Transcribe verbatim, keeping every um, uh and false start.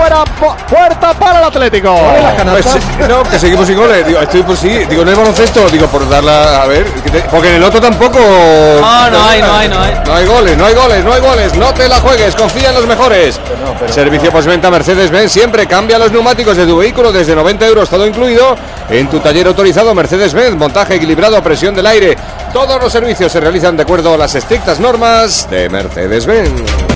fuera, puerta para el Atlético. Pues, no, que seguimos sin goles. Digo, estoy por sí, digo, en el baloncesto, digo, por darla, a ver, porque en el otro tampoco. No, no hay, no hay, no hay. No hay goles, no hay goles, no hay goles. No te la juegues, confía en los mejores. Pero no, pero Servicio postventa Mercedes-Benz siempre cambia los neumáticos de tu vehículo desde noventa euros, todo incluido en tu taller autorizado Mercedes-Benz. Montaje equilibrado, presión del aire. Todos los servicios se realizan de acuerdo a las estrictas normas de Mercedes-Benz.